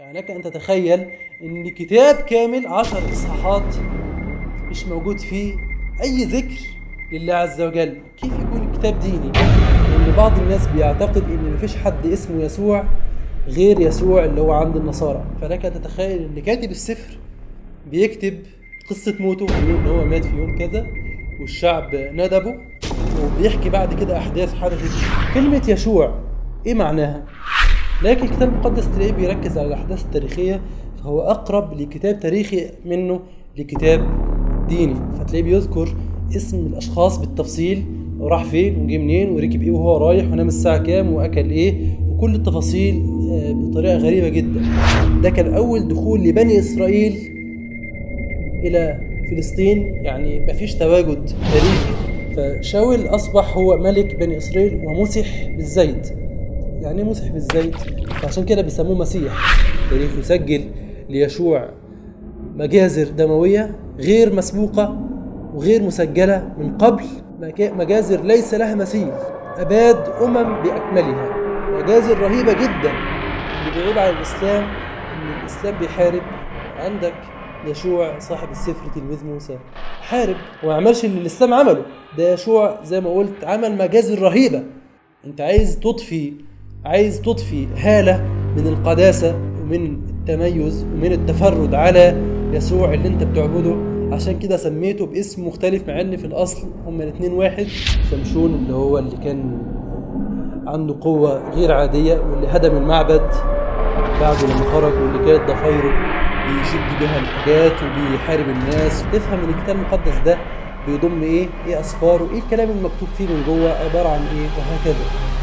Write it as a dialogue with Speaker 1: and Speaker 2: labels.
Speaker 1: يعني لك أن تتخيل إن كتاب كامل 10 إصحاحات مش موجود فيه أي ذكر لله عز وجل. كيف يكون كتاب ديني؟ لأن بعض الناس بيعتقد إن مفيش حد اسمه يسوع غير يسوع اللي هو عند النصارى. فلك أن تتخيل إن كاتب السفر بيكتب قصة موته، بيقول إن هو مات في يوم كذا والشعب ندبه، وبيحكي بعد كده أحداث حدثت. كلمة يشوع إيه معناها؟ لكن الكتاب المقدس تلاقيه بيركز على الأحداث التاريخية، فهو أقرب لكتاب تاريخي منه لكتاب ديني. فتلاقيه بيذكر اسم الأشخاص بالتفصيل، وراح فين وجي منين وركب إيه وهو رايح ونام الساعة كام وأكل إيه، وكل التفاصيل بطريقة غريبة جدا. ده كان أول دخول لبني إسرائيل إلى فلسطين، يعني مفيش تواجد تاريخي. فشاول أصبح هو ملك بني إسرائيل ومسح بالزيت. يعني ايه مسح بالزيت؟ فعشان كده بيسموه مسيح. التاريخ يسجل ليشوع مجازر دموية غير مسبوقة وغير مسجلة من قبل، مجازر ليس لها مثيل، أباد بأكملها، مجازر رهيبة جدا. اللي بيغيب عن الإسلام إن الإسلام بيحارب. عندك يشوع صاحب السفر تلميذ موسى حارب وما عملش اللي الإسلام عمله. ده يشوع زي ما قلت عمل مجازر رهيبة. انت عايز تضفي هالة من القداسة ومن التميز ومن التفرد على يسوع اللي انت بتعبده، عشان كده سميته باسم مختلف، مع ان في الاصل هما الاثنين واحد. شمشون اللي هو اللي كان عنده قوة غير عادية واللي هدم المعبد بعد لما خرج، واللي كانت ضفايره بيشد بها الحاجات وبيحارب الناس. تفهم ان الكتاب المقدس ده بيضم ايه اسفار وايه الكلام المكتوب فيه من جوه عبارة عن ايه، وهكذا.